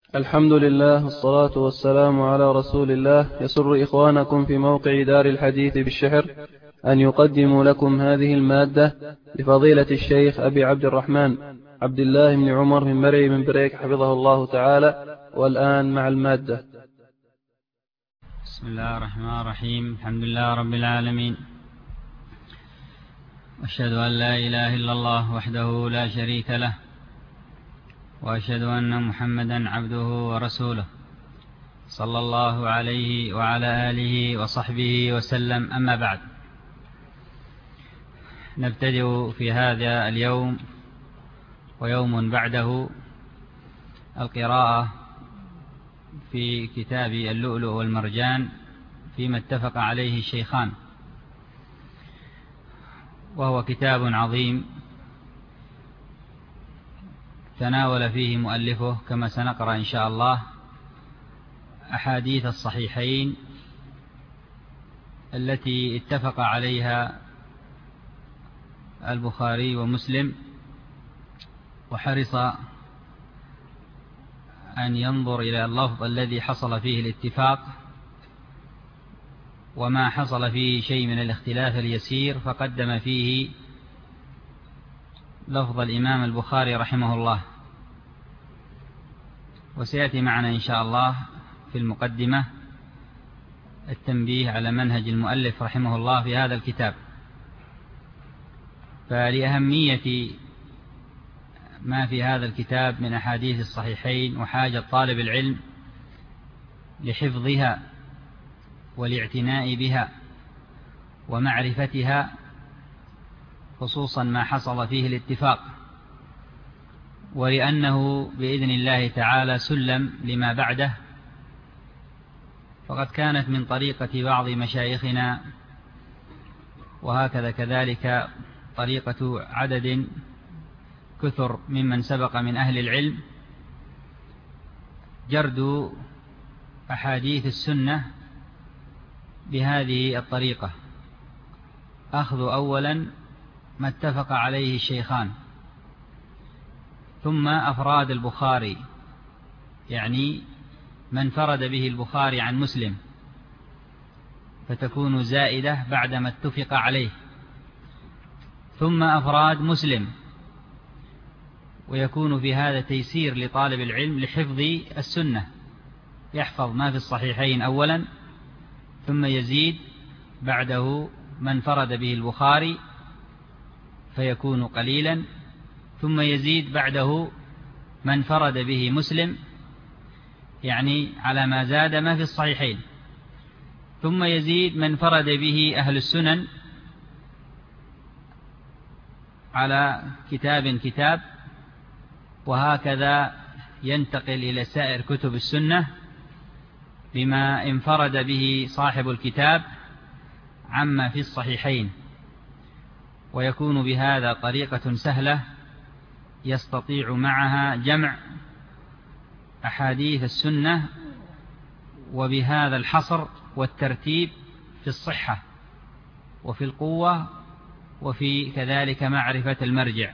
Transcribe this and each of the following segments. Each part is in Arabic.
الحمد لله والصلاة والسلام على رسول الله. يسر إخوانكم في موقع دار الحديث بالشحر أن يقدموا لكم هذه المادة لفضيلة الشيخ أبي عبد الرحمن عبد الله بن عمر من مرعي من بريك حفظه الله تعالى. والآن مع المادة. بسم الله الرحمن الرحيم. الحمد لله رب العالمين، وأشهد أن لا إله إلا الله وحده لا شريك له، وأشهد أن محمدا عبده ورسوله صلى الله عليه وعلى آله وصحبه وسلم. أما بعد، نبتدئ في هذا اليوم ويوم بعده القراءة في كتاب اللؤلؤ والمرجان فيما اتفق عليه الشيخان، وهو كتاب عظيم تناول فيه مؤلفه كما سنقرأ إن شاء الله أحاديث الصحيحين التي اتفق عليها البخاري ومسلم، وحرص أن ينظر إلى اللفظ الذي حصل فيه الاتفاق، وما حصل فيه شيء من الاختلاف اليسير فقدم فيه لفظ الإمام البخاري رحمه الله. وسيأتي معنا إن شاء الله في المقدمة التنبيه على منهج المؤلف رحمه الله في هذا الكتاب. فلأهمية ما في هذا الكتاب من أحاديث الصحيحين وحاجة طالب العلم لحفظها والاعتناء بها ومعرفتها، خصوصا ما حصل فيه الاتفاق، ولأنه بإذن الله تعالى سلم لما بعده. فقد كانت من طريقة بعض مشايخنا، وهكذا كذلك طريقة عدد كثر ممن سبق من أهل العلم، جرد أحاديث السنة بهذه الطريقة: أخذ أولا ما اتفق عليه الشيخان، ثم أفراد البخاري، يعني ما انفرد به البخاري عن مسلم، فتكون زائدة بعدما اتفق عليه، ثم أفراد مسلم، ويكون في هذا تيسير لطالب العلم لحفظ السنة، يحفظ ما في الصحيحين أولا، ثم يزيد بعده ما انفرد به البخاري فيكون قليلا، ثم يزيد بعده ما انفرد به مسلم، يعني على ما زاد ما في الصحيحين، ثم يزيد من انفرد به أهل السنن على كتاب، وهكذا ينتقل إلى سائر كتب السنة بما انفرد به صاحب الكتاب عما في الصحيحين، ويكون بهذا طريقة سهلة يستطيع معها جمع أحاديث السنة، وبهذا الحصر والترتيب في الصحة وفي القوة وفي كذلك معرفة المرجع.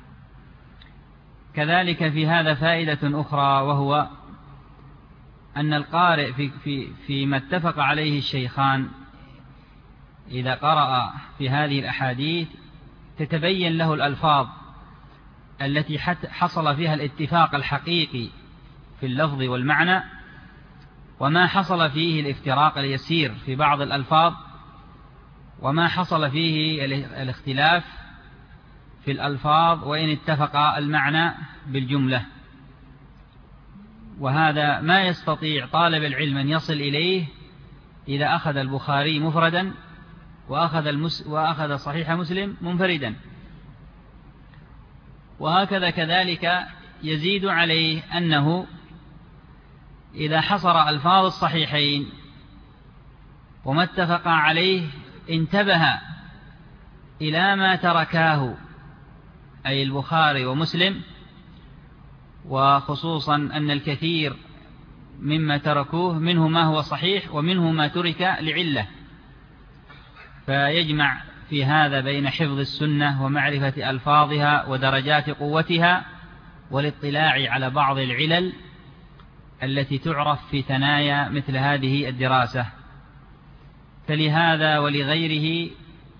كذلك في هذا فائدة أخرى، وهو أن القارئ فيما اتفق عليه الشيخان إذا قرأ في هذه الأحاديث تتبين له الألفاظ التي حصل فيها الاتفاق الحقيقي في اللفظ والمعنى، وما حصل فيه الافتراق اليسير في بعض الألفاظ، وما حصل فيه الاختلاف في الألفاظ وإن اتفق المعنى بالجملة. وهذا ما يستطيع طالب العلم أن يصل إليه إذا أخذ البخاري مفردا وأخذ صحيح مسلم منفردا. وهكذا كذلك يزيد عليه أنه إذا حصر ألفاظ الصحيحين وما اتفق عليه انتبه إلى ما تركاه، أي البخاري ومسلم، وخصوصا أن الكثير مما تركوه منه ما هو صحيح ومنه ما ترك لعلة، فيجمع في هذا بين حفظ السنة ومعرفة ألفاظها ودرجات قوتها والاطلاع على بعض العلل التي تعرف في ثنايا مثل هذه الدراسة. فلهذا ولغيره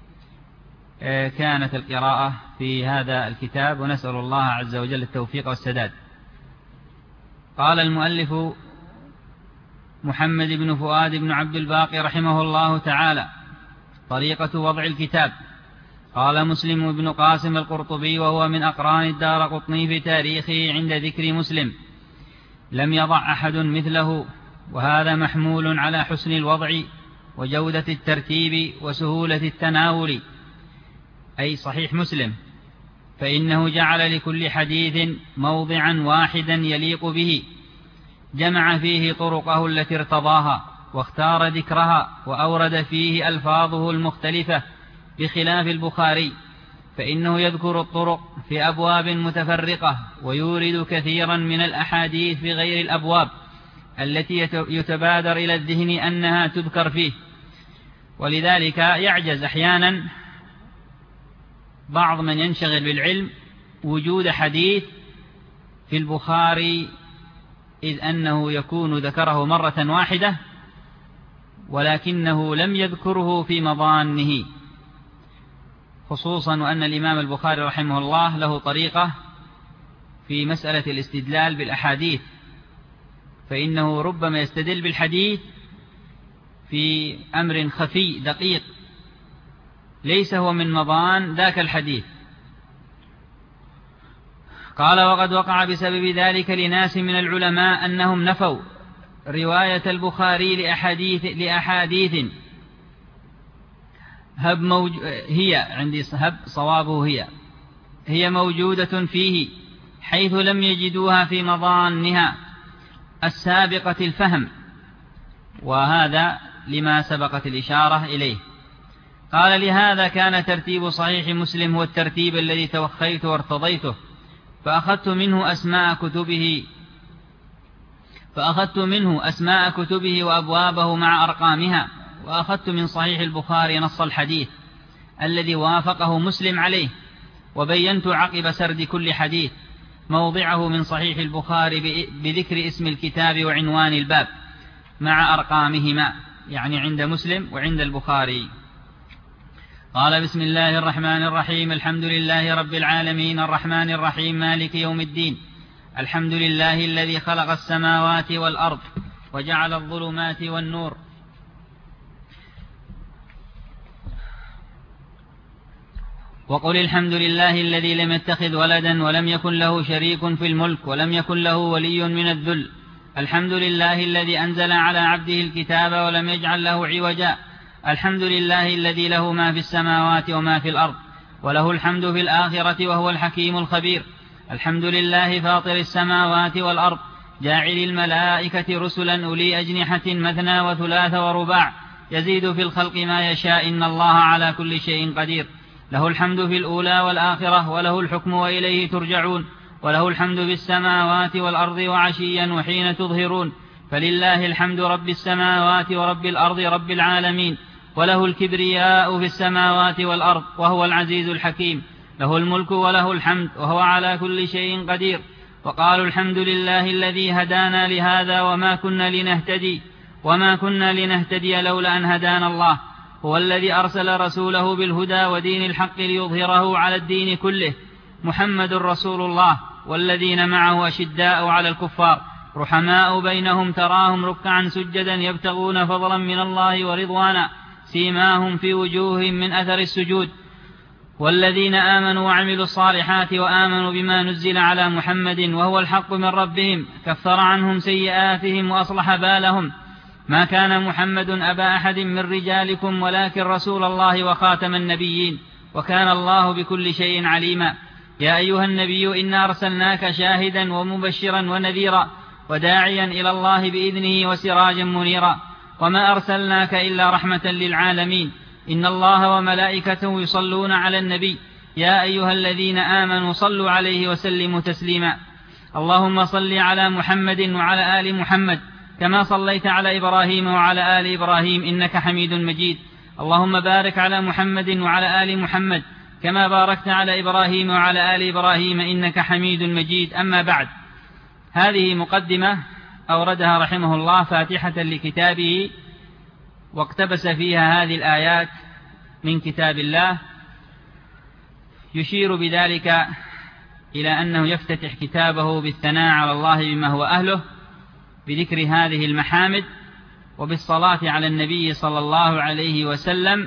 كانت القراءة في هذا الكتاب، ونسأل الله عز وجل التوفيق والسداد. قال المؤلف محمد بن فؤاد بن عبد الباقي رحمه الله تعالى: طريقة وضع الكتاب. قال مسلم بن قاسم القرطبي وهو من أقران الدارقطني في تاريخه عند ذكر مسلم: لم يضع أحد مثله، وهذا محمول على حسن الوضع وجودة الترتيب وسهولة التناول، أي صحيح مسلم، فإنه جعل لكل حديث موضعا واحدا يليق به، جمع فيه طرقه التي ارتضاها واختار ذكرها، وأورد فيه ألفاظه المختلفة بخلاف البخاري، فإنه يذكر الطرق في أبواب متفرقة، ويورد كثيرا من الأحاديث في غير الأبواب التي يتبادر إلى الذهن أنها تذكر فيه. ولذلك يعجز أحيانا بعض من ينشغل بالعلم وجود حديث في البخاري، إذ أنه يكون ذكره مرة واحدة ولكنه لم يذكره في مضانه، خصوصا وأن الإمام البخاري رحمه الله له طريقة في مسألة الاستدلال بالأحاديث، فإنه ربما يستدل بالحديث في أمر خفي دقيق ليس هو من مضان ذاك الحديث. قال: وقد وقع بسبب ذلك لناس من العلماء أنهم نفوا رواية البخاري لأحاديث هي عندي صوابه هي موجودة فيه، حيث لم يجدوها في مضانها السابقة الفهم، وهذا لما سبقت الإشارة إليه. قال: لهذا كان ترتيب صحيح مسلم هو الترتيب الذي توخيت وارتضيته، فأخذت منه أسماء كتبه وأبوابه مع أرقامها، وأخذت من صحيح البخاري نص الحديث الذي وافقه مسلم عليه، وبينت عقب سرد كل حديث موضعه من صحيح البخاري بذكر اسم الكتاب وعنوان الباب مع أرقامهما، يعني عند مسلم وعند البخاري. قال: بسم الله الرحمن الرحيم. الحمد لله رب العالمين الرحمن الرحيم مالك يوم الدين. الحمد لله الذي خلق السماوات والأرض وجعل الظلمات والنور. وقل الحمد لله الذي لم يتخذ ولدا ولم يكن له شريك في الملك ولم يكن له ولي من الذل. الحمد لله الذي أنزل على عبده الكتاب ولم يجعل له عوجا. الحمد لله الذي له ما في السماوات وما في الأرض، وله الحمد في الآخرة وهو الحكيم الخبير. الحمد لله فاطر السماوات والأرض، جاعل الملائكة رسلا أولي أجنحة مثنى وثلاث ورباع، يزيد في الخلق ما يشاء، إن الله على كل شيء قدير. له الحمد في الأولى والآخرة، وله الحكم وإليه ترجعون، وله الحمد في السماوات والأرض وعشيا وحين تظهرون. فلله الحمد رب السماوات ورب الأرض رب العالمين، وله الكبرياء في السماوات والأرض، وهو العزيز الحكيم. له الملك وله الحمد، وهو على كل شيء قدير. وقالوا الحمد لله الذي هدانا لهذا وما كنا لنهتدي لولا أن هدانا الله. هو الذي أرسل رسوله بالهدى ودين الحق ليظهره على الدين كله. محمد رسول الله، والذين معه أشداء على الكفار رحماء بينهم، تراهم ركعا سجدا يبتغون فضلا من الله ورضوانا، سيماهم في وجوههم من أثر السجود. والذين آمنوا وعملوا الصالحات وآمنوا بما نزل على محمد وهو الحق من ربهم، كفر عنهم سيئاتهم وأصلح بالهم. ما كان محمد أبا أحد من رجالكم ولكن رسول الله وخاتم النبيين، وكان الله بكل شيء عليما. يا أيها النبي إنا أرسلناك شاهدا ومبشرا ونذيرا وداعيا إلى الله بإذنه وسراجا منيرا، وما أرسلناك إلا رحمة للعالمين. إن الله وملائكته يصلون على النبي، يا أيها الذين آمنوا صلوا عليه وسلموا تسليما. اللهم صل على محمد وعلى آل محمد كما صليت على إبراهيم وعلى آل إبراهيم إنك حميد مجيد. اللهم بارك على محمد وعلى آل محمد كما باركت على إبراهيم وعلى آل إبراهيم إنك حميد مجيد. أما بعد، هذه مقدمة أوردها رحمه الله فاتحة لكتابه، واقتبس فيها هذه الآيات من كتاب الله، يشير بذلك إلى أنه يفتتح كتابه بالثناء على الله بما هو أهله، بذكر هذه المحامد، وبالصلاة على النبي صلى الله عليه وسلم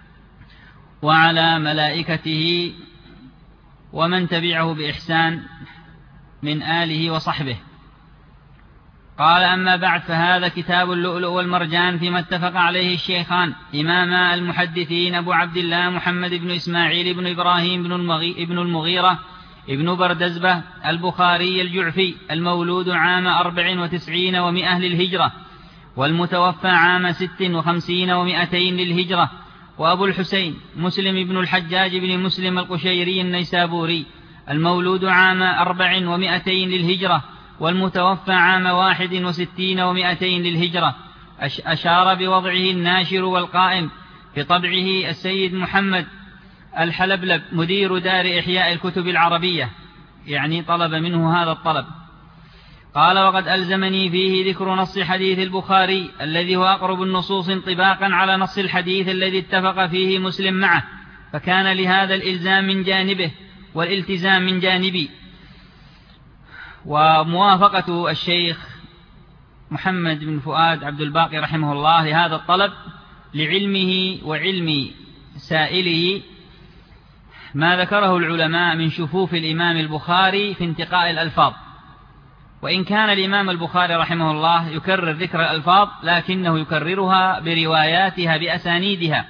وعلى ملائكته ومن تبعه بإحسان من آله وصحبه. قال: أما بعد، فهذا كتاب اللؤلؤ والمرجان فيما اتفق عليه الشيخان إماما المحدثين أبو عبد الله محمد بن إسماعيل بن إبراهيم بن المغيرة ابن بردزبة البخاري الجعفي، المولود عام 94 و100 للهجرة، والمتوفى عام 56 و200 للهجرة. وأبو الحسين مسلم بن الحجاج بن مسلم القشيري النيسابوري، المولود عام 400 للهجرة، والمتوفى عام 61 و200 للهجرة. أشار بوضعه الناشر والقائم بطبعه السيد محمد الحلبلب مدير دار إحياء الكتب العربية، يعني طلب منه هذا الطلب. قال: وقد ألزمني فيه ذكر نص حديث البخاري الذي هو أقرب النصوص انطباقا على نص الحديث الذي اتفق فيه مسلم معه، فكان لهذا الإلزام من جانبه والالتزام من جانبي. وموافقة الشيخ محمد بن فؤاد عبد الباقي رحمه الله لهذا الطلب لعلمه وعلم سائله ما ذكره العلماء من شفوف الإمام البخاري في انتقاء الألفاظ. وإن كان الإمام البخاري رحمه الله يكرر ذكر الألفاظ، لكنه يكررها برواياتها بأسانيدها.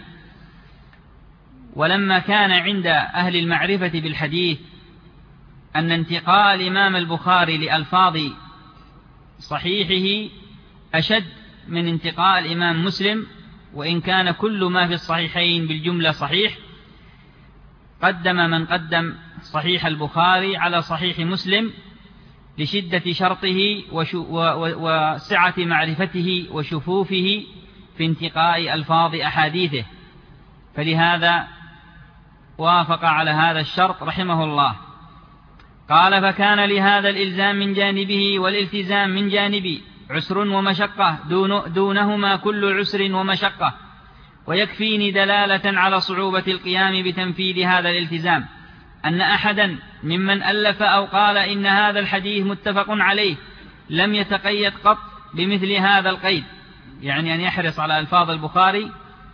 ولما كان عند أهل المعرفة بالحديث أن انتقاء الإمام البخاري لألفاظ صحيحه أشد من انتقاء الإمام مسلم، وإن كان كل ما في الصحيحين بالجملة صحيح، قدم من قدم صحيح البخاري على صحيح مسلم لشدة شرطه وسعة معرفته وشفوفه في انتقاء ألفاظ أحاديثه، فلهذا وافق على هذا الشرط رحمه الله. قال: فكان لهذا الإلزام من جانبه والالتزام من جانبي عسر ومشقة دونهما كل عسر ومشقة، ويكفيني دلالة على صعوبة القيام بتنفيذ هذا الالتزام أن أحدا ممن ألف أو قال إن هذا الحديث متفق عليه لم يتقيد قط بمثل هذا القيد، يعني أن يحرص على ألفاظ البخاري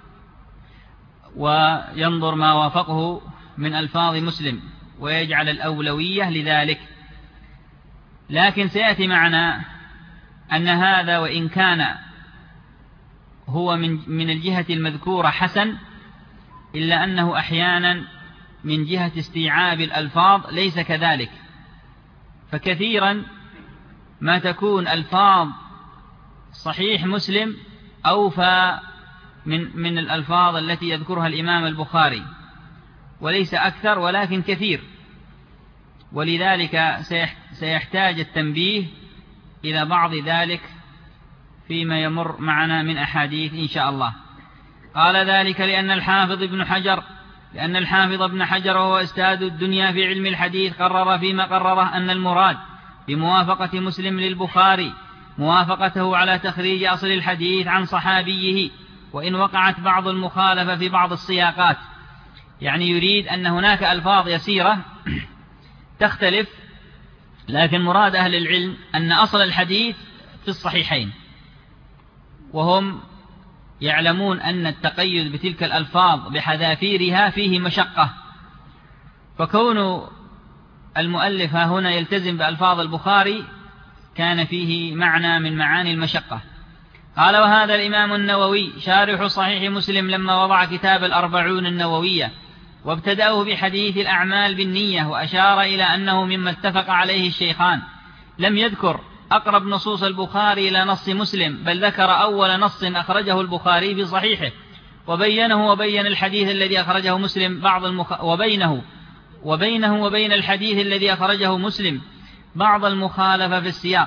وينظر ما وافقه من ألفاظ مسلم ويجعل الأولوية لذلك. لكن سيأتي معنا أن هذا وإن كان هو من الجهة المذكورة حسن، إلا أنه أحيانا من جهة استيعاب الألفاظ ليس كذلك، فكثيرا ما تكون ألفاظ صحيح مسلم أوفى من الألفاظ التي يذكرها الإمام البخاري، وليس أكثر ولكن كثير. ولذلك سيحتاج التنبيه إلى بعض ذلك فيما يمر معنا من أحاديث إن شاء الله. قال: ذلك لأن الحافظ ابن حجر وهو أستاذ الدنيا في علم الحديث قرر فيما قرره أن المراد بموافقة مسلم للبخاري موافقته على تخريج أصل الحديث عن صحابيه، وإن وقعت بعض المخالفة في بعض السياقات. يعني يريد أن هناك ألفاظ يسيرة تختلف، لكن مراد أهل العلم أن أصل الحديث في الصحيحين، وهم يعلمون أن التقيد بتلك الألفاظ بحذافيرها فيه مشقة، فكون المؤلف هنا يلتزم بألفاظ البخاري كان فيه معنى من معاني المشقة. قال: وهذا الإمام النووي شارح صحيح مسلم لما وضع كتاب الأربعون النووية وابتدأه بحديث الأعمال بالنية، وأشار إلى أنه مما اتفق عليه الشيخان، لم يذكر أقرب نصوص البخاري إلى نص مسلم، بل ذكر أول نص أخرجه البخاري في صحيحه وبينه وبين الحديث الذي أخرجه مسلم وبينه وبين الحديث الذي أخرجه مسلم بعض المخالفة في السياق.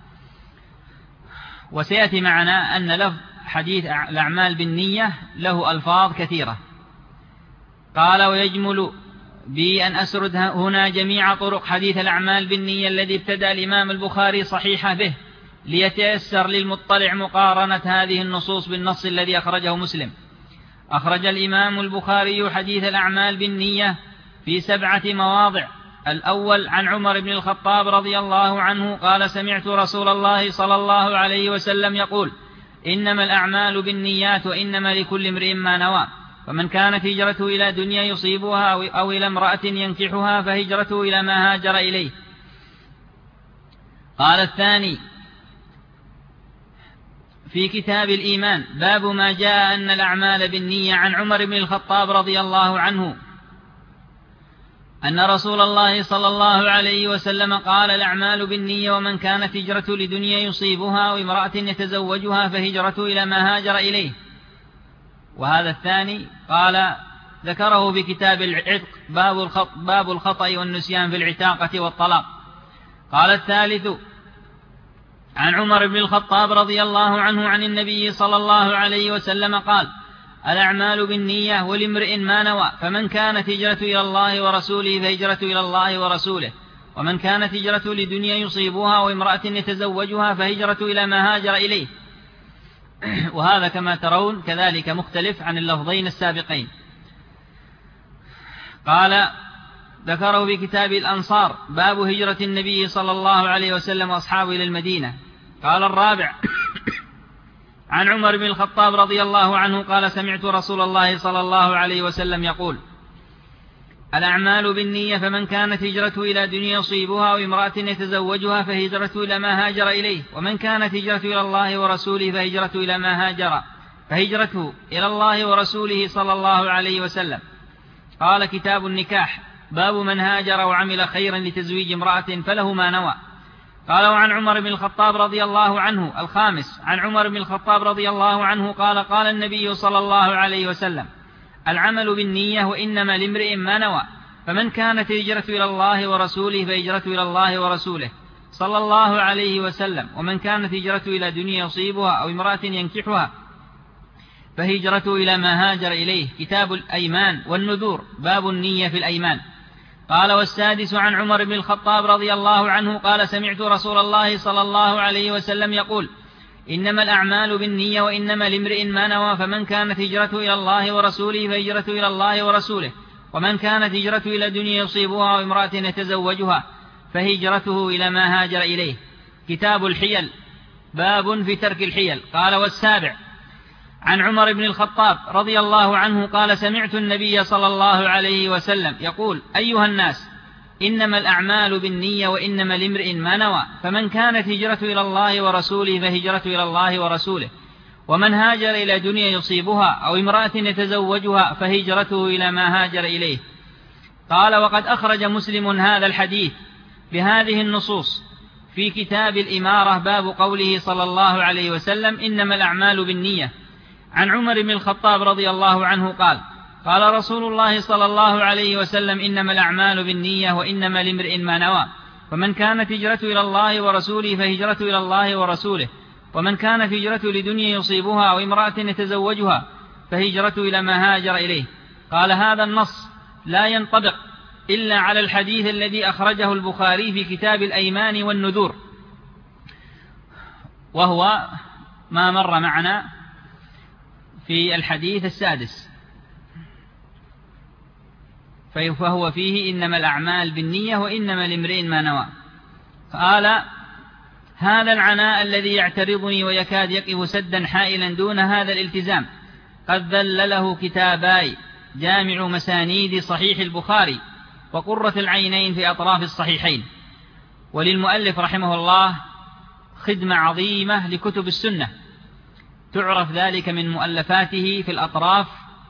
وسيأتي معنا أن لفظ حديث الأعمال بالنية له ألفاظ كثيرة. قال: ويجمل بي أن أسرد هنا جميع طرق حديث الأعمال بالنية الذي ابتدأ الإمام البخاري صحيحه به، ليتيسر للمطلع مقارنة هذه النصوص بالنص الذي أخرجه مسلم. أخرج الإمام البخاري حديث الأعمال بالنية في 7 مواضع. الأول عن عمر بن الخطاب رضي الله عنه قال: سمعت رسول الله صلى الله عليه وسلم يقول: إنما الأعمال بالنيات وإنما لكل امرئ ما نوى، فمن كانت هجرته إلى دنيا يصيبها أو إلى امرأة ينكحها فهجرته إلى ما هاجر إليه. قال الثاني في كتاب الإيمان: باب ما جاء أن الأعمال بالنية. عن عمر بن الخطاب رضي الله عنه أن رسول الله صلى الله عليه وسلم قال: الأعمال بالنية، ومن كانت هجرته لدنيا يصيبها وامرأة يتزوجها فهجرته إلى ما هاجر إليه. وهذا الثاني قال ذكره في كتاب العتق: باب الخطأ والنسيان في العتاقة والطلاق. قال الثالث عن عمر بن الخطاب رضي الله عنه عن النبي صلى الله عليه وسلم قال: الأعمال بالنية ولامرئ ما نوى، فمن كانت هجرته إلى الله ورسوله فهجرته إلى الله ورسوله، ومن كانت هجرته لدنيا يصيبها وامرأة يتزوجها فهجرته إلى ما هاجر إليه. وهذا كما ترون كذلك مختلف عن اللفظين السابقين. قال ذكره في كتاب الأنصار: باب هجرة النبي صلى الله عليه وسلم وأصحابه إلى المدينة. قال الرابع عن عمر بن الخطاب رضي الله عنه قال: سمعت رسول الله صلى الله عليه وسلم يقول: الأعمال بالنية، فمن كانت هجرته إلى دنيا يصيبها وامرأة يتزوجها فهجرته إلى ما هاجر إليه، ومن كانت هجرته إلى الله ورسوله فهجرته إلى ما هاجر، فهجرته إلى الله ورسوله صلى الله عليه وسلم. قال كتاب النكاح: باب من هاجر وعمل خيرا لتزويج امرأة فله ما نوى. قال وعن عمر بن الخطاب رضي الله عنه. الخامس عن عمر بن الخطاب رضي الله عنه قال: قال النبي صلى الله عليه وسلم: العمل بالنية وإنما لامرئ ما نوى، فمن كانت هجرته إلى الله ورسوله فهجرته إلى الله ورسوله صلى الله عليه وسلم، ومن كانت هجرته إلى دنيا يصيبها أو امرأة ينكحها فهجرته إلى ما هاجر إليه. كتاب الأيمان والنذور: باب النية في الأيمان. قال والسادس عن عمر بن الخطاب رضي الله عنه قال: سمعت رسول الله صلى الله عليه وسلم يقول: إنما الأعمال بالنية وإنما لامرئ ما نوى، فمن كانت هجرته إلى الله ورسوله فهجرته إلى الله ورسوله، ومن كانت هجرته إلى دنيا يصيبها وامرأة يتزوجها فهجرته إلى ما هاجر إليه. كتاب الحيل: باب في ترك الحيل. قال والسابع عن عمر بن الخطاب رضي الله عنه قال: سمعت النبي صلى الله عليه وسلم يقول: أيها الناس، إنما الأعمال بالنية وإنما لامرئ ما نوى، فمن كانت هجرته إلى الله ورسوله فهجرته إلى الله ورسوله، ومن هاجر إلى دنيا يصيبها أو امرأة يتزوجها فهجرته إلى ما هاجر إليه. قال وقد أخرج مسلم هذا الحديث بهذه النصوص في كتاب الإمارة: باب قوله صلى الله عليه وسلم: إنما الأعمال بالنية. عن عمر بن الخطاب رضي الله عنه قال: قال رسول الله صلى الله عليه وسلم: إنما الأعمال بالنية وإنما لامرئ ما نوى، فمن كانت هجرته إلى الله ورسوله فهجرته إلى الله ورسوله، ومن كانت هجرته لدنيا يصيبها أو امرأة يتزوجها فهجرته إلى ما هاجر إليه. قال هذا النص لا ينطبق إلا على الحديث الذي أخرجه البخاري في كتاب الأيمان والنذور، وهو ما مر معنا في الحديث السادس، فهو فيه إنما الأعمال بالنية وإنما لامرئ ما نوى. قال هذا العناء الذي يعترضني ويكاد يقف سدا حائلا دون هذا الالتزام قد ذل له كتاباي: جامع مسانيد صحيح البخاري وقرة العينين في أطراف الصحيحين. وللمؤلف رحمه الله خدمة عظيمة لكتب السنة، تعرف ذلك من مؤلفاته في الأطراف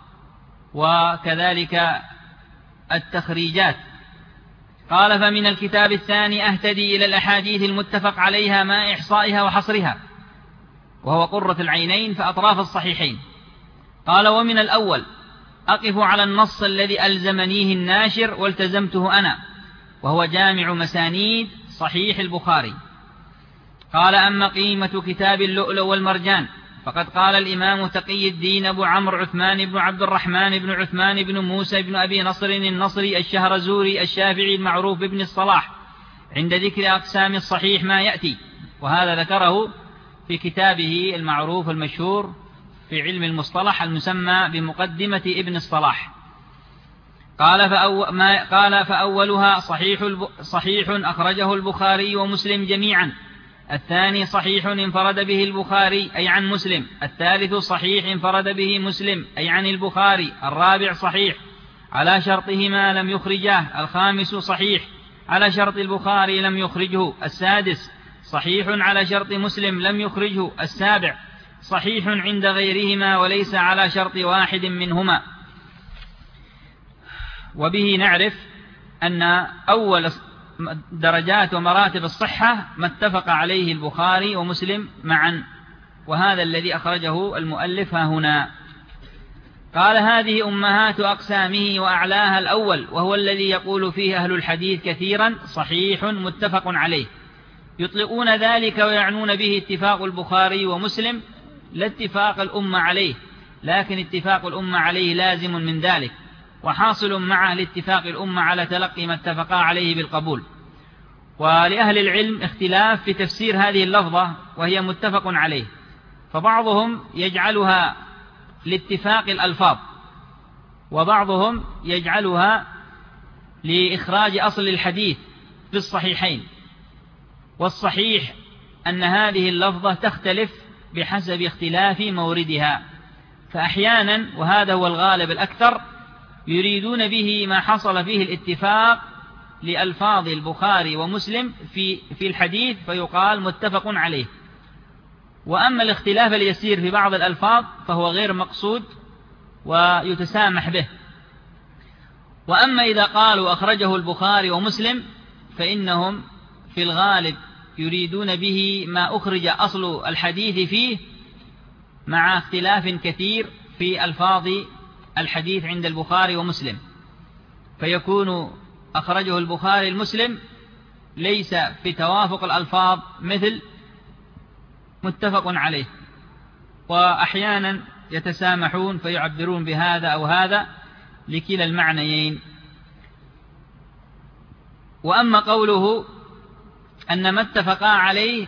وكذلك التخريجات. قال فمن الكتاب الثاني أهتدي إلى الأحاديث المتفق عليها مع إحصائها وحصرها، وهو قرة العينين في أطراف الصحيحين. قال ومن الأول أقف على النص الذي ألزمنيه الناشر والتزمته أنا، وهو جامع مسانيد صحيح البخاري. قال أما قيمة كتاب اللؤلؤ والمرجان فقد قال الإمام تقي الدين أبو عمرو عثمان بن عبد الرحمن بن عثمان بن موسى بن أبي نصر النصري الشهرزوري الشافعي المعروف بابن الصلاح عند ذكر أقسام الصحيح ما يأتي: وهذا ذكره في كتابه المعروف المشهور في علم المصطلح المسمى بمقدمة ابن الصلاح. قال فأولها صحيح أخرجه البخاري ومسلم جميعا، الثاني صحيح انفرد به البخاري أي عن مسلم، الثالث صحيح انفرد به مسلم أي عن البخاري، الرابع صحيح على شرطهما لم يخرجاه، الخامس صحيح على شرط البخاري لم يخرجه، السادس صحيح على شرط مسلم لم يخرجه، السابع صحيح عند غيرهما وليس على شرط واحد منهما. وبه نعرف أن أول درجات ومراتب الصحة ما اتفق عليه البخاري ومسلم معا، وهذا الذي أخرجه المؤلف ها هنا. قال هذه أمهات أقسامه وأعلاها الأول، وهو الذي يقول فيه أهل الحديث كثيرا صحيح متفق عليه، يطلقون ذلك ويعنون به اتفاق البخاري ومسلم لا اتفاق الأمة عليه، لكن اتفاق الأمة عليه لازم من ذلك، وحاصل معه لاتفاق الأمة على تلقي ما اتفقا عليه بالقبول. ولأهل العلم اختلاف في تفسير هذه اللفظة وهي متفق عليه، فبعضهم يجعلها لاتفاق الألفاظ، وبعضهم يجعلها لإخراج أصل الحديث في الصحيحين. والصحيح أن هذه اللفظة تختلف بحسب اختلاف موردها، فأحيانا وهذا هو الغالب الأكثر يريدون به ما حصل فيه الاتفاق لألفاظ البخاري ومسلم في الحديث فيقال متفق عليه. وأما الاختلاف اليسير في بعض الألفاظ فهو غير مقصود ويتسامح به. وأما إذا قالوا أخرجه البخاري ومسلم فإنهم في الغالب يريدون به ما أخرج أصل الحديث فيه مع اختلاف كثير في ألفاظ الحديث عند البخاري ومسلم، فيكون أخرجه البخاري المسلم ليس في توافق الألفاظ مثل متفق عليه، وأحيانا يتسامحون فيعبرون بهذا أو هذا لكلا المعنيين. وأما قوله أن ما اتفقا عليه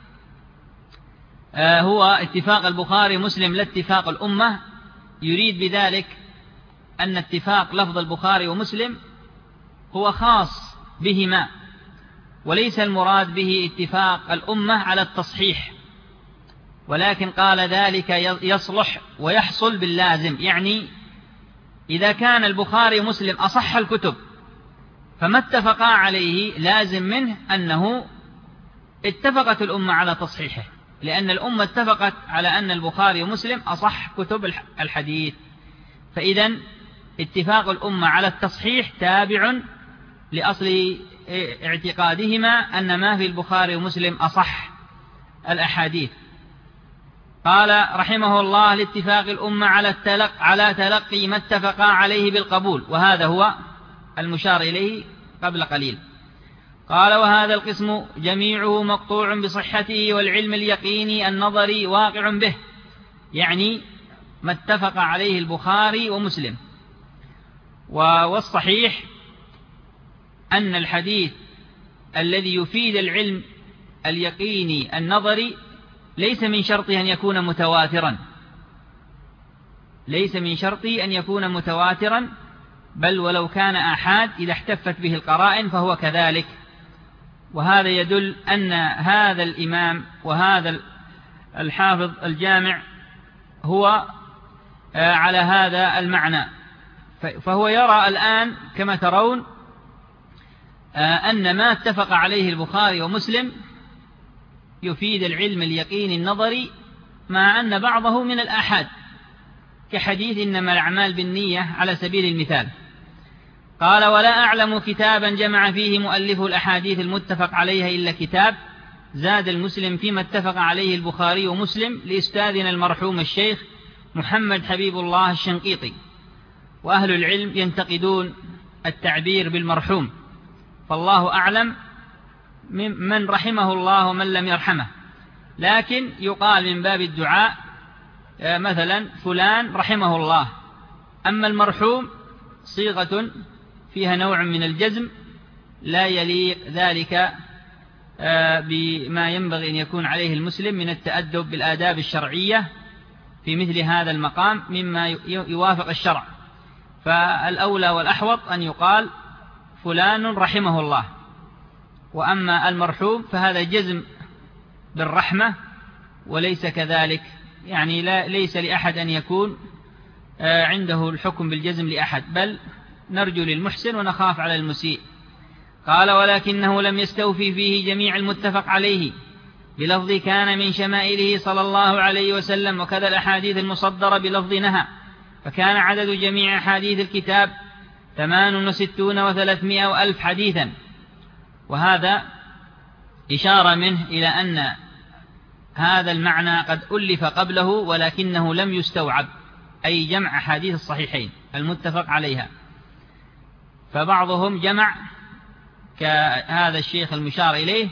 هو اتفاق البخاري ومسلم لا اتفاق الأمة، يريد بذلك أن اتفاق لفظ البخاري ومسلم هو خاص بهما، وليس المراد به اتفاق الأمة على التصحيح، ولكن قال ذلك يصلح ويحصل باللازم. يعني إذا كان البخاري ومسلم أصح الكتب فما اتفقا عليه لازم منه أنه اتفقت الأمة على تصحيحه، لأن الأمة اتفقت على أن البخاري ومسلم أصح كتب الحديث، فإذا اتفاق الأمة على التصحيح تابع لأصل اعتقادهما أن ما في البخاري ومسلم أصح الأحاديث. قال رحمه الله لاتفاق الأمة على تلقي ما اتفقا عليه بالقبول، وهذا هو المشار إليه قبل قليل. قال وهذا القسم جميعه مقطوع بصحته والعلم اليقيني النظري واقع به، يعني ما اتفق عليه البخاري ومسلم. والصحيح أن الحديث الذي يفيد العلم اليقيني النظري ليس من شرطه أن يكون متواترا، ليس من شرطه أن يكون متواترا، بل ولو كان آحاد إذا احتفت به القرائن فهو كذلك. وهذا يدل أن هذا الإمام وهذا الحافظ الجامع هو على هذا المعنى، فهو يرى الآن كما ترون أن ما اتفق عليه البخاري ومسلم يفيد العلم اليقيني النظري، مع أن بعضه من الآحاد كحديث إنما الأعمال بالنية على سبيل المثال. قال ولا أعلم كتابا جمع فيه مؤلف الأحاديث المتفق عليها إلا كتاب زاد المسلم فيما اتفق عليه البخاري ومسلم لأستاذنا المرحوم الشيخ محمد حبيب الله الشنقيطي. وأهل العلم ينتقدون التعبير بالمرحوم، فالله أعلم من رحمه الله ومن لم يرحمه، لكن يقال من باب الدعاء مثلا فلان رحمه الله. أما المرحوم صيغة فيها نوع من الجزم لا يليق ذلك بما ينبغي أن يكون عليه المسلم من التأدب بالآداب الشرعية في مثل هذا المقام مما يوافق الشرع. فالأولى والأحوط أن يقال فلان رحمه الله. وأما المرحوم فهذا جزم بالرحمة وليس كذلك، يعني ليس لأحد أن يكون عنده الحكم بالجزم لأحد، بل نرجو للمحسن ونخاف على المسيء. قال ولكنه لم يستوفي فيه جميع المتفق عليه بلفظ كان من شمائله صلى الله عليه وسلم، وكذا الأحاديث المصدرة بلفظ نهى، فكان عدد جميع أحاديث الكتاب 68 و300 وألف حديثا. وهذا إشارة منه إلى أن هذا المعنى قد ألف قبله ولكنه لم يستوعب، أي جمع أحاديث الصحيحين المتفق عليها. فبعضهم جمع كهذا الشيخ المشار إليه،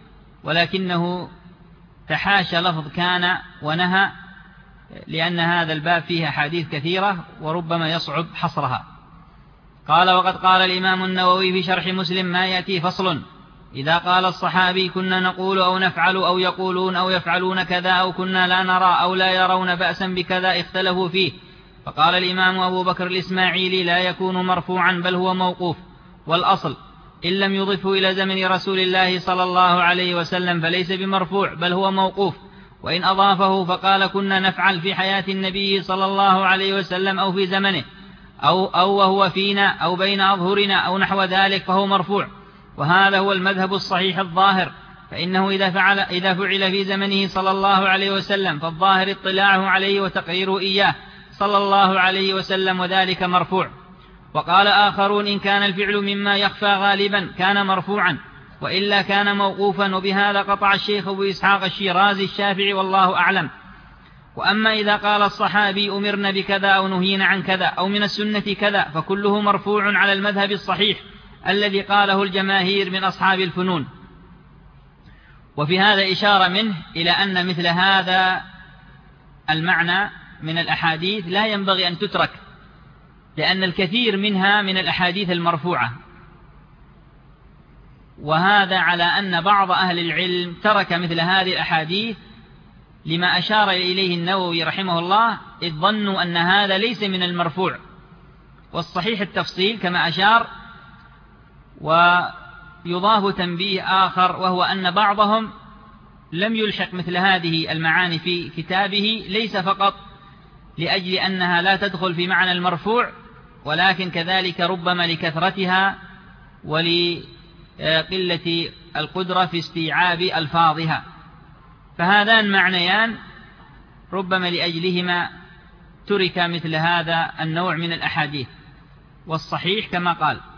ولكنه تحاشى لفظ كان ونهى، لأن هذا الباب فيه أحاديث كثيرة وربما يصعب حصرها. قال وقد قال الإمام النووي في شرح مسلم ما يأتي فصل إذا قال الصحابي كنا نقول أو نفعل أو يقولون أو يفعلون كذا أو كنا لا نرى أو لا يرون بأسا بكذا اختلفوا فيه. فقال الإمام أبو بكر الإسماعيلي لا يكون مرفوعا بل هو موقوف، والأصل إن لم يضفه إلى زمن رسول الله صلى الله عليه وسلم فليس بمرفوع بل هو موقوف، وإن أضافه فقال كنا نفعل في حياة النبي صلى الله عليه وسلم أو في زمنه أو وهو فينا أو بين أظهرنا أو نحو ذلك فهو مرفوع. وهذا هو المذهب الصحيح الظاهر، فإنه إذا فعل في زمنه صلى الله عليه وسلم فالظاهر اطلاعه عليه وتقريره إياه صلى الله عليه وسلم، وذلك مرفوع. وقال آخرون إن كان الفعل مما يخفى غالبا كان مرفوعا، وإلا كان موقوفا، وبهذا قطع الشيخ أبو إسحاق الشيرازي الشافعي والله أعلم. وأما إذا قال الصحابي أمرنا بكذا أو نهينا عن كذا أو من السنة كذا فكله مرفوع على المذهب الصحيح الذي قاله الجماهير من أصحاب الفنون. وفي هذا إشارة منه إلى أن مثل هذا المعنى من الأحاديث لا ينبغي أن تترك، لأن الكثير منها من الأحاديث المرفوعة، وهذا على أن بعض أهل العلم ترك مثل هذه الأحاديث لما أشار إليه النووي رحمه الله، إذ ظنوا أن هذا ليس من المرفوع. والصحيح التفصيل كما أشار. ويضاف تنبيه آخر، وهو أن بعضهم لم يلحق مثل هذه المعاني في كتابه، ليس فقط لأجل أنها لا تدخل في معنى المرفوع، ولكن كذلك ربما لكثرتها ولقلة القدرة في استيعاب ألفاظها. فهذان معنيان ربما لأجلهما ترك مثل هذا النوع من الأحاديث. والصحيح كما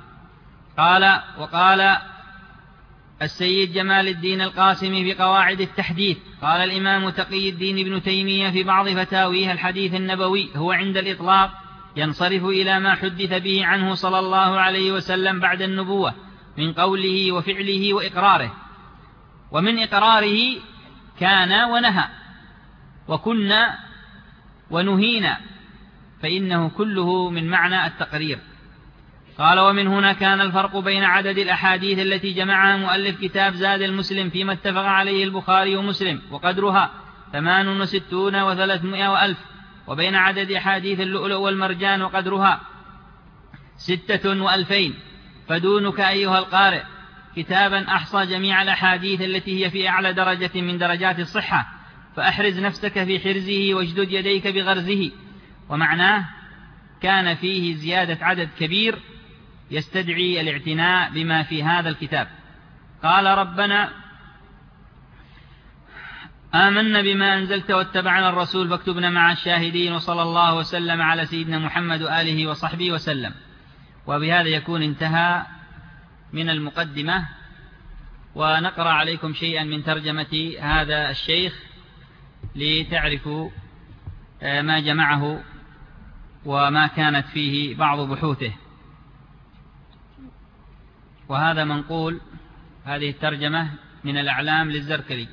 وقال السيد جمال الدين القاسمي في قواعد التحديث، قال الإمام تقي الدين ابن تيمية في بعض فتاويه الحديث النبوي هو عند الإطلاق ينصرف إلى ما حدث به عنه صلى الله عليه وسلم بعد النبوة من قوله وفعله وإقراره. ومن إقراره كان ونهى وكنا ونهينا، فإنه كله من معنى التقرير. قال ومن هنا كان الفرق بين عدد الأحاديث التي جمعها مؤلف كتاب زاد المسلم فيما اتفق عليه البخاري ومسلم وقدرها 68 و300 وألف، وبين عدد أحاديث اللؤلؤ والمرجان وقدرها 6 و2000. فدونك أيها القارئ كتابا أحصى جميع الأحاديث التي هي في أعلى درجة من درجات الصحة، فأحرز نفسك في حرزه واجدد يديك بغرزه. ومعناه كان فيه زيادة عدد كبير يستدعي الاعتناء بما في هذا الكتاب. قال ربنا آمنا بما أنزلت واتبعنا الرسول فاكتبنا مع الشاهدين، وصلى الله وسلم على سيدنا محمد وآله وصحبه وسلم. وبهذا يكون انتهى من المقدمة، ونقرأ عليكم شيئا من ترجمة هذا الشيخ لتعرفوا ما جمعه وما كانت فيه بعض بحوثه. وهذا منقول، هذه الترجمة من الأعلام للزركلي.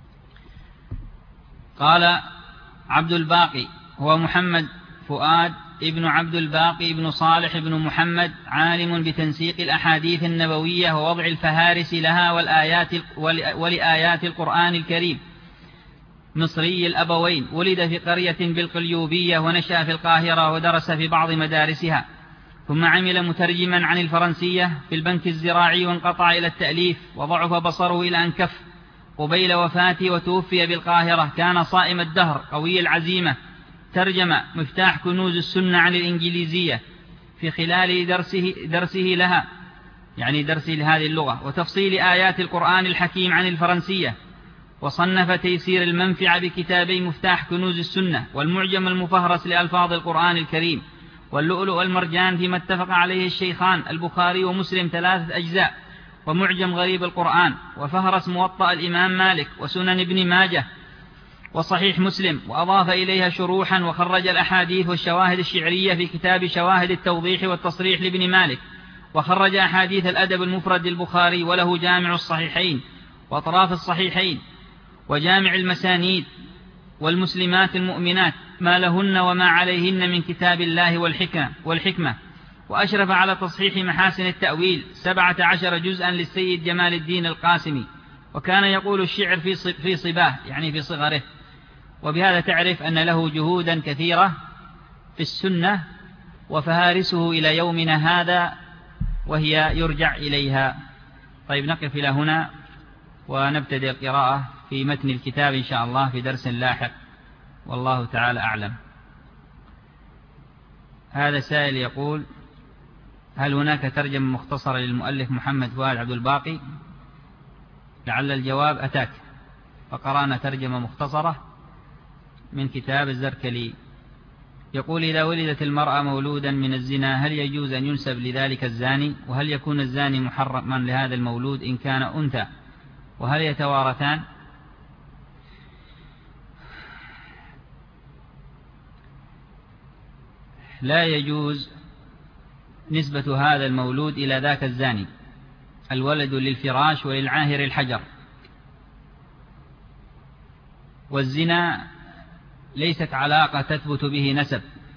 قال عبد الباقي هو محمد فؤاد ابن عبد الباقي ابن صالح ابن محمد، عالم بتنسيق الأحاديث النبوية ووضع الفهارس لها ولآيات القرآن الكريم، مصري الأبوين، ولد في قرية بالقليوبية ونشأ في القاهرة ودرس في بعض مدارسها، ثم عمل مترجما عن الفرنسية في البنك الزراعي وانقطع إلى التأليف وضعف بصره إلى أن كف قبيل وفاته وتوفي بالقاهرة. كان صائم الدهر قوي العزيمة، ترجم مفتاح كنوز السنة عن الإنجليزية في خلال درسه لها، يعني درسه لهذه اللغة، وتفصيل آيات القرآن الحكيم عن الفرنسية، وصنف تيسير المنفعة بكتابي مفتاح كنوز السنة والمعجم المفهرس لألفاظ القرآن الكريم واللؤلؤ والمرجان فيما اتفق عليه الشيخان البخاري ومسلم 3 أجزاء، ومعجم غريب القرآن، وفهرس موطأ الإمام مالك وسنن ابن ماجه وصحيح مسلم، وأضاف إليها شروحا، وخرج الأحاديث والشواهد الشعرية في كتاب شواهد التوضيح والتصريح لابن مالك، وخرج أحاديث الأدب المفرد للبخاري، وله جامع الصحيحين وأطراف الصحيحين وجامع المسانيد والمسلمات المؤمنات ما لهن وما عليهن من كتاب الله والحكمة، وأشرف على تصحيح محاسن التأويل 17 جزءا للسيد جمال الدين القاسمي، وكان يقول الشعر في صباه يعني في صغره. وبهذا تعرف أن له جهودا كثيرة في السنة وفهارسه إلى يومنا هذا وهي يرجع إليها. طيب نقف إلى هنا ونبتدئ القراءة في متن الكتاب إن شاء الله في درس لاحق، والله تعالى أعلم. هذا سائل يقول: هل هناك ترجمة مختصرة للمؤلف محمد فؤاد عبد الباقي؟ لعل الجواب أتاك، فقرأنا ترجمة مختصرة من كتاب الزركلي. يقول: إذا ولدت المرأة مولودا من الزنا هل يجوز أن ينسب لذلك الزاني؟ وهل يكون الزاني محرما لهذا المولود إن كان أنثى؟ وهل يتوارثان؟ لا يجوز نسبة هذا المولود إلى ذاك الزاني. الولد للفراش وللعاهر الحجر، والزنا ليست علاقة تثبت به نسب.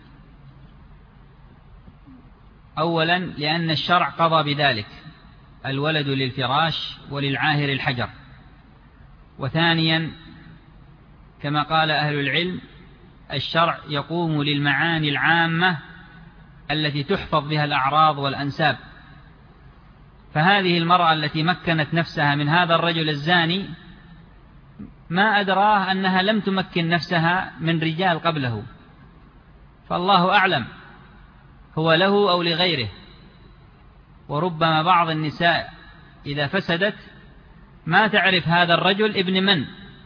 أولا لأن الشرع قضى بذلك، الولد للفراش وللعاهر الحجر. وثانيا كما قال أهل العلم الشرع يقوم للمعاني العامة التي تحفظ بها الأعراض والأنساب. فهذه المرأة التي مكنت نفسها من هذا الرجل الزاني ما أدراه أنها لم تمكن نفسها من رجال قبله، فالله أعلم هو له أو لغيره. وربما بعض النساء إذا فسدت ما تعرف هذا الرجل ابن من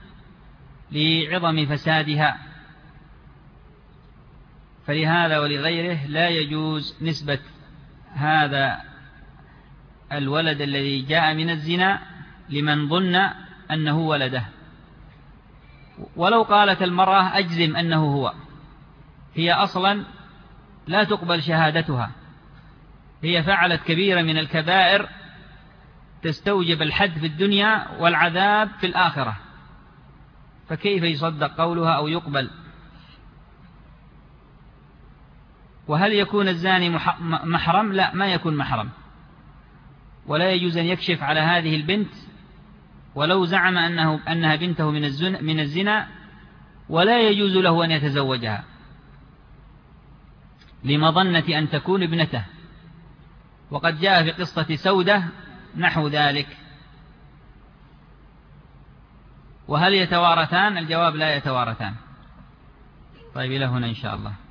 لعظم فسادها، فلهذا ولغيره لا يجوز نسبة هذا الولد الذي جاء من الزنا لمن ظن أنه ولده. ولو قالت المرأة أجزم أنه هو، هي أصلا لا تقبل شهادتها، هي فعلت كبيرة من الكبائر تستوجب الحد في الدنيا والعذاب في الآخرة، فكيف يصدق قولها أو يقبل؟ وهل يكون الزاني محرم؟ لا، ما يكون محرم، ولا يجوز أن يكشف على هذه البنت ولو زعم أنها بنته من الزنا، ولا يجوز له أن يتزوجها لمظنة أن تكون ابنته. وقد جاء في قصة سودة نحو ذلك. وهل يتوارثان؟ الجواب لا يتوارثان. طيب إلى هنا إن شاء الله.